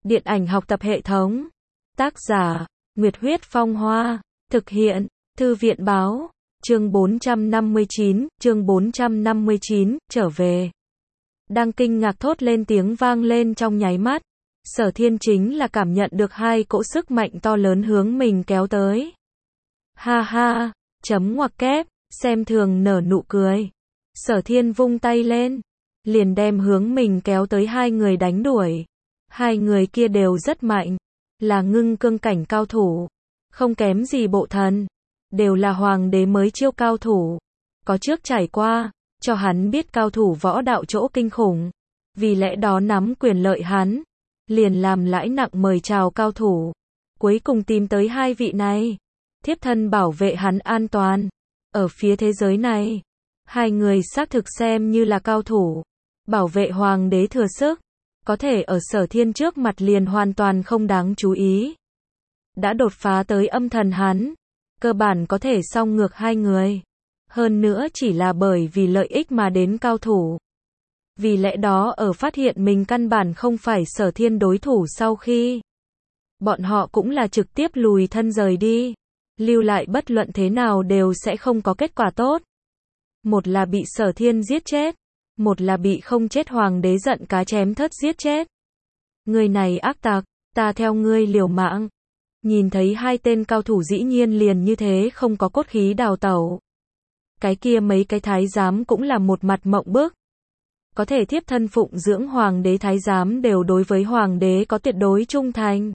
Điện ảnh học tập hệ thống. Tác giả, Nguyệt Huyết Phong Hoa. Thực hiện, Thư viện báo. Chương 459, trở về. Đang kinh ngạc thốt lên tiếng vang lên trong nháy mắt. Sở Thiên chính là cảm nhận được hai cỗ sức mạnh to lớn hướng mình kéo tới. Ha ha, chấm ngoặc kép, xem thường nở nụ cười. Sở Thiên vung tay lên, liền đem hướng mình kéo tới hai người đánh đuổi. Hai người kia đều rất mạnh, là ngưng cương cảnh cao thủ, không kém gì bộ thần, đều là hoàng đế mới chiêu cao thủ, có trước trải qua, cho hắn biết cao thủ võ đạo chỗ kinh khủng, vì lẽ đó nắm quyền lợi hắn, liền làm lãi nặng mời chào cao thủ, cuối cùng tìm tới hai vị này, thiếp thân bảo vệ hắn an toàn. Ở phía thế giới này, hai người xác thực xem như là cao thủ, bảo vệ hoàng đế thừa sức, có thể ở Sở Thiên trước mặt liền hoàn toàn không đáng chú ý. Đã đột phá tới âm thần hắn, cơ bản có thể song ngược hai người. Hơn nữa chỉ là bởi vì lợi ích mà đến cao thủ. Vì lẽ đó ở phát hiện mình căn bản không phải Sở Thiên đối thủ sau khi, bọn họ cũng là trực tiếp lùi thân rời đi. Lưu lại bất luận thế nào đều sẽ không có kết quả tốt. Một là bị Sở Thiên giết chết, một là bị không chết hoàng đế giận cá chém thớt giết chết. Người này ác tặc, ta theo ngươi liều mạng. Nhìn thấy hai tên cao thủ dĩ nhiên liền như thế không có cốt khí đào tẩu. Cái kia mấy cái thái giám cũng là một mặt mộng bức. Có thể thiếp thân phụng dưỡng hoàng đế thái giám đều đối với hoàng đế có tuyệt đối trung thành.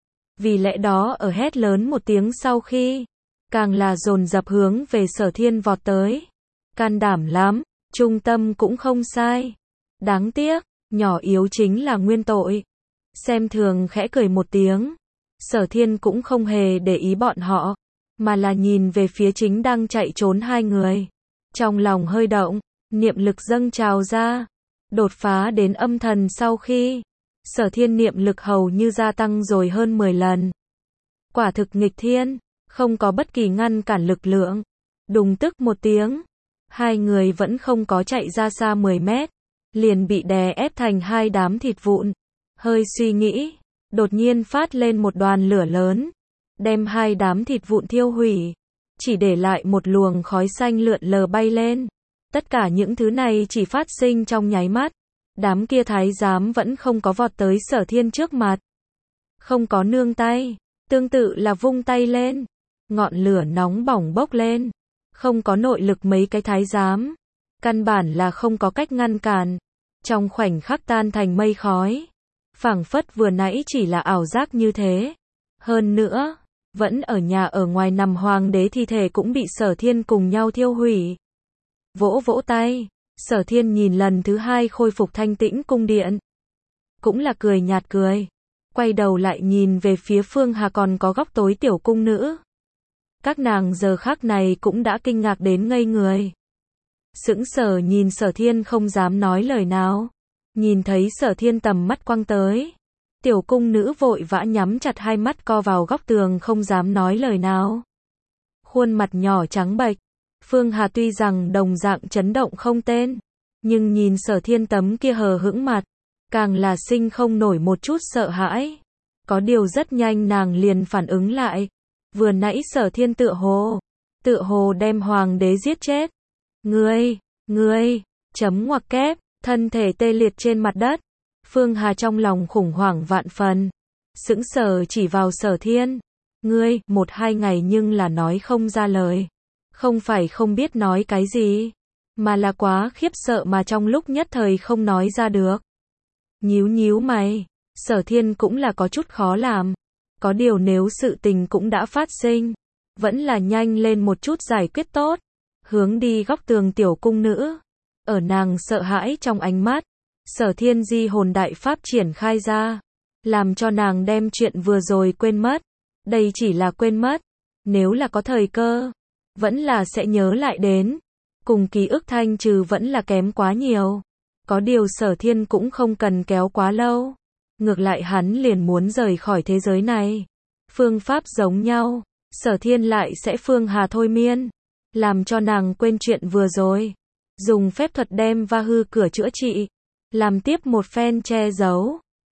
Vì lẽ đó ở hét lớn một tiếng sau khi, càng là dồn dập hướng về Sở Thiên vọt tới. Can đảm lắm, trung tâm cũng không sai. Đáng tiếc, nhỏ yếu chính là nguyên tội. Xem thường khẽ cười một tiếng. Sở Thiên cũng không hề để ý bọn họ, mà là nhìn về phía chính đang chạy trốn hai người. Trong lòng hơi động, niệm lực dâng trào ra. Đột phá đến âm thần sau khi, Sở Thiên niệm lực hầu như gia tăng rồi hơn 10 lần. Quả thực nghịch thiên, không có bất kỳ ngăn cản lực lượng. Đùng tức một tiếng, hai người vẫn không có chạy ra xa 10 mét, liền bị đè ép thành hai đám thịt vụn. Hơi suy nghĩ, đột nhiên phát lên một đoàn lửa lớn, đem hai đám thịt vụn thiêu hủy, chỉ để lại một luồng khói xanh lượn lờ bay lên. Tất cả những thứ này chỉ phát sinh trong nháy mắt. Đám kia thái giám vẫn không có vọt tới Sở Thiên trước mặt. Không có nương tay, tương tự là vung tay lên. Ngọn lửa nóng bỏng bốc lên. Không có nội lực mấy cái thái giám. Căn bản là không có cách ngăn cản. Trong khoảnh khắc tan thành mây khói. Phảng phất vừa nãy chỉ là ảo giác như thế. Hơn nữa, vẫn ở nhà ở ngoài nằm hoàng đế thi thể cũng bị Sở Thiên cùng nhau thiêu hủy. Vỗ vỗ tay, Sở Thiên nhìn lần thứ hai khôi phục thanh tĩnh cung điện. Cũng là cười nhạt cười. Quay đầu lại nhìn về phía Phương Hà còn có góc tối tiểu cung nữ. Các nàng giờ khắc này cũng đã kinh ngạc đến ngây người. Sững sờ nhìn Sở Thiên không dám nói lời nào. Nhìn thấy Sở Thiên tầm mắt quăng tới. Tiểu cung nữ vội vã nhắm chặt hai mắt co vào góc tường không dám nói lời nào. Khuôn mặt nhỏ trắng bệch. Phương Hà tuy rằng đồng dạng chấn động không tên, nhưng nhìn Sở Thiên tấm kia hờ hững mặt, càng là sinh không nổi một chút sợ hãi. Có điều rất nhanh nàng liền phản ứng lại. Vừa nãy Sở Thiên tựa hồ đem hoàng đế giết chết. Ngươi, chấm ngoặc kép, thân thể tê liệt trên mặt đất. Phương Hà trong lòng khủng hoảng vạn phần. Sững sờ chỉ vào Sở Thiên. Ngươi, 1-2 ngày nhưng là nói không ra lời. Không phải không biết nói cái gì, mà là quá khiếp sợ mà trong lúc nhất thời không nói ra được. Nhíu mày, Sở Thiên cũng là có chút khó làm. Có điều nếu sự tình cũng đã phát sinh, vẫn là nhanh lên một chút giải quyết tốt. Hướng đi góc tường tiểu cung nữ. Ở nàng sợ hãi trong ánh mắt, Sở Thiên di hồn đại pháp triển khai ra, làm cho nàng đem chuyện vừa rồi quên mất. Đây chỉ là quên mất, nếu là có thời cơ, vẫn là sẽ nhớ lại đến. Cùng ký ức thanh trừ vẫn là kém quá nhiều. Có điều Sở Thiên cũng không cần kéo quá lâu. Ngược lại hắn liền muốn rời khỏi thế giới này. Phương pháp giống nhau, Sở Thiên lại sẽ Phương Hà thôi miên, làm cho nàng quên chuyện vừa rồi. Dùng phép thuật đem va hư cửa chữa trị, làm tiếp một phen che giấu.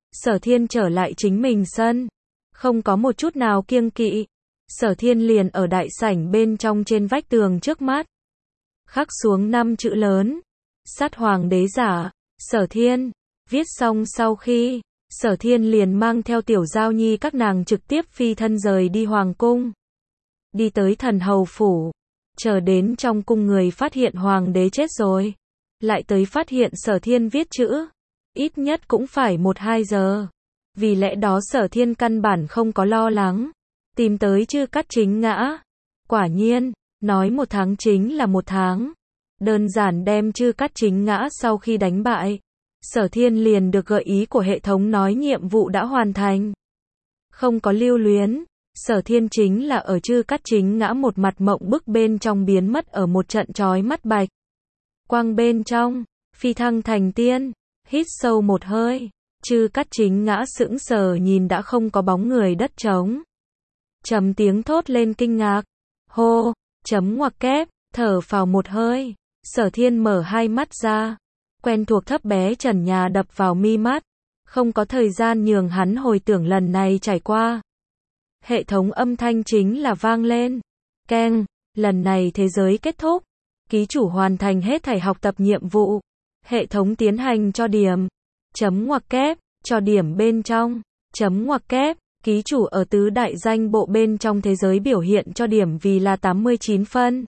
Sở Thiên trở lại chính mình sân, không có một chút nào kiêng kỵ. Sở Thiên liền ở đại sảnh bên trong trên vách tường trước mắt, khắc xuống 5 chữ lớn, sát hoàng đế giả, Sở Thiên. Viết xong sau khi, Sở Thiên liền mang theo Tiểu Giao Nhi các nàng trực tiếp phi thân rời đi hoàng cung, đi tới thần hầu phủ. Chờ đến trong cung người phát hiện hoàng đế chết rồi, lại tới phát hiện Sở Thiên viết chữ, ít nhất cũng phải 1-2 giờ. Vì lẽ đó Sở Thiên căn bản không có lo lắng, tìm tới Chư Cát Chính Ngã. Quả nhiên, nói 1 tháng chính là 1 tháng. Đơn giản đem Chư Cát Chính Ngã sau khi đánh bại, Sở Thiên liền được gợi ý của hệ thống nói nhiệm vụ đã hoàn thành. Không có lưu luyến, Sở Thiên chính là ở Chư Cát Chính Ngã một mặt mộng bức bên trong biến mất ở một trận chói mắt bạch quang bên trong, phi thăng thành tiên. Hít sâu một hơi, Chư Cát Chính Ngã sững sờ nhìn đã không có bóng người đất trống. Trầm tiếng thốt lên kinh ngạc. Hô, chấm ngoặc kép, thở phào một hơi. Sở Thiên mở hai mắt ra. Quen thuộc thấp bé trần nhà đập vào mi mắt. Không có thời gian nhường hắn hồi tưởng lần này trải qua. Hệ thống âm thanh chính là vang lên. Keng, lần này thế giới kết thúc. Ký chủ hoàn thành hết thảy học tập nhiệm vụ. Hệ thống tiến hành cho điểm. Chấm ngoặc kép, cho điểm bên trong. Chấm ngoặc kép, ký chủ ở tứ đại danh bộ bên trong thế giới biểu hiện cho điểm vì là 89 phân.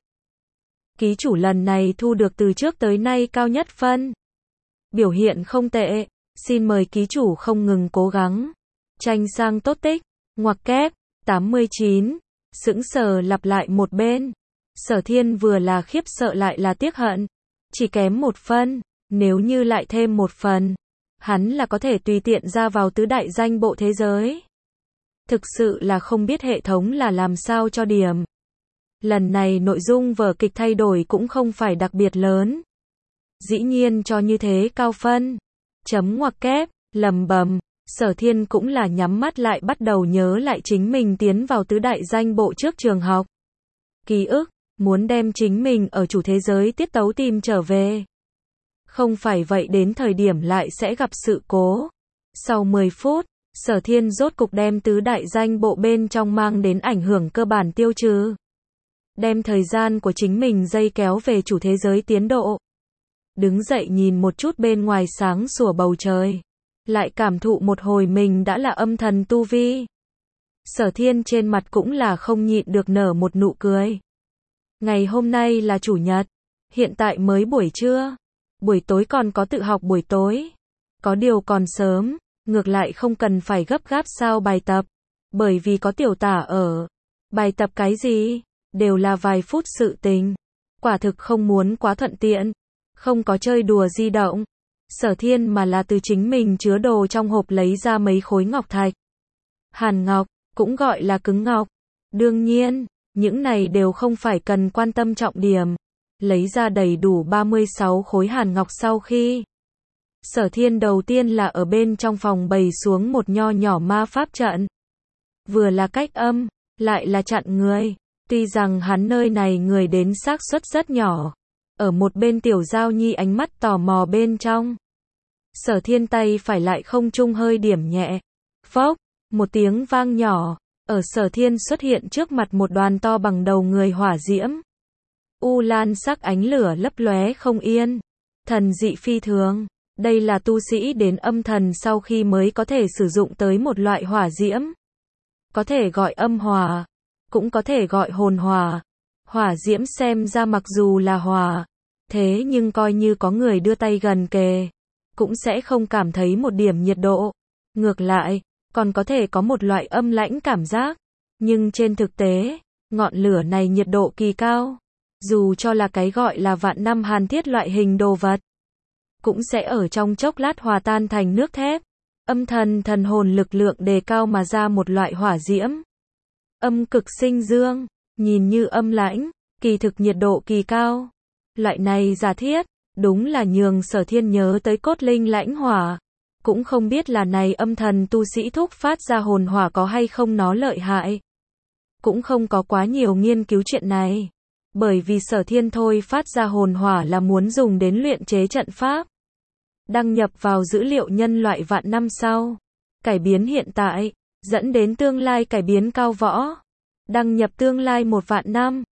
Ký chủ lần này thu được từ trước tới nay cao nhất phân. Biểu hiện không tệ, xin mời ký chủ không ngừng cố gắng. Tranh sang tốt tích, ngoặc kép, 89, sững sờ lặp lại một bên. Sở Thiên vừa là khiếp sợ lại là tiếc hận. Chỉ kém 1 phân, nếu như lại thêm 1 phần, hắn là có thể tùy tiện ra vào tứ đại danh bộ thế giới. Thực sự là không biết hệ thống là làm sao cho điểm. Lần này nội dung vở kịch thay đổi cũng không phải đặc biệt lớn. Dĩ nhiên cho như thế cao phân. Chấm ngoặc kép, lầm bầm, Sở Thiên cũng là nhắm mắt lại bắt đầu nhớ lại chính mình tiến vào tứ đại danh bộ trước trường học. Ký ức, muốn đem chính mình ở chủ thế giới tiết tấu tìm trở về. Không phải vậy đến thời điểm lại sẽ gặp sự cố. Sau 10 phút, Sở Thiên rốt cục đem tứ đại danh bộ bên trong mang đến ảnh hưởng cơ bản tiêu trừ. Đem thời gian của chính mình dây kéo về chủ thế giới tiến độ. Đứng dậy nhìn một chút bên ngoài sáng sủa bầu trời. Lại cảm thụ một hồi mình đã là âm thần tu vi. Sở Thiên trên mặt cũng là không nhịn được nở một nụ cười. Ngày hôm nay là chủ nhật. Hiện tại mới buổi trưa. Buổi tối còn có tự học buổi tối. Có điều còn sớm. Ngược lại không cần phải gấp gáp sao bài tập. Bởi vì có tiểu tả ở. Bài tập cái gì? Đều là vài phút sự tình. Quả thực không muốn quá thuận tiện. Không có chơi đùa di động. Sở Thiên mà là từ chính mình chứa đồ trong hộp lấy ra mấy khối ngọc thạch. Hàn ngọc, cũng gọi là cứng ngọc. Đương nhiên, những này đều không phải cần quan tâm trọng điểm. Lấy ra đầy đủ 36 khối hàn ngọc sau khi. Sở Thiên đầu tiên là ở bên trong phòng bày xuống một nho nhỏ ma pháp trận. Vừa là cách âm, lại là chặn người. Tuy rằng hắn nơi này người đến xác suất rất nhỏ. Ở một bên Tiểu Giao Nhi ánh mắt tò mò bên trong. Sở Thiên tay phải lại không trung hơi điểm nhẹ. Phốc, một tiếng vang nhỏ. Ở Sở Thiên xuất hiện trước mặt một đoàn to bằng đầu người hỏa diễm. U lan sắc ánh lửa lấp lóe không yên. Thần dị phi thường. Đây là tu sĩ đến âm thần sau khi mới có thể sử dụng tới một loại hỏa diễm. Có thể gọi âm hỏa. Cũng có thể gọi hồn hỏa. Hỏa diễm xem ra mặc dù là hỏa. Thế nhưng coi như có người đưa tay gần kề. Cũng sẽ không cảm thấy một điểm nhiệt độ. Ngược lại, còn có thể có một loại âm lãnh cảm giác. Nhưng trên thực tế, ngọn lửa này nhiệt độ kỳ cao. Dù cho là cái gọi là vạn năm hàn thiết loại hình đồ vật. Cũng sẽ ở trong chốc lát hòa tan thành nước thép. Âm thần thần hồn lực lượng đề cao mà ra một loại hỏa diễm. Âm cực sinh dương, nhìn như âm lãnh, kỳ thực nhiệt độ kỳ cao. Loại này giả thiết, đúng là nhường Sở Thiên nhớ tới cốt linh lãnh hỏa. Cũng không biết là này âm thần tu sĩ thúc phát ra hồn hỏa có hay không nó lợi hại. Cũng không có quá nhiều nghiên cứu chuyện này. Bởi vì Sở Thiên thôi phát ra hồn hỏa là muốn dùng đến luyện chế trận pháp. Đăng nhập vào dữ liệu nhân loại vạn năm sau. Cải biến hiện tại, dẫn đến tương lai cải biến cao võ. Đăng nhập tương lai 1 vạn năm.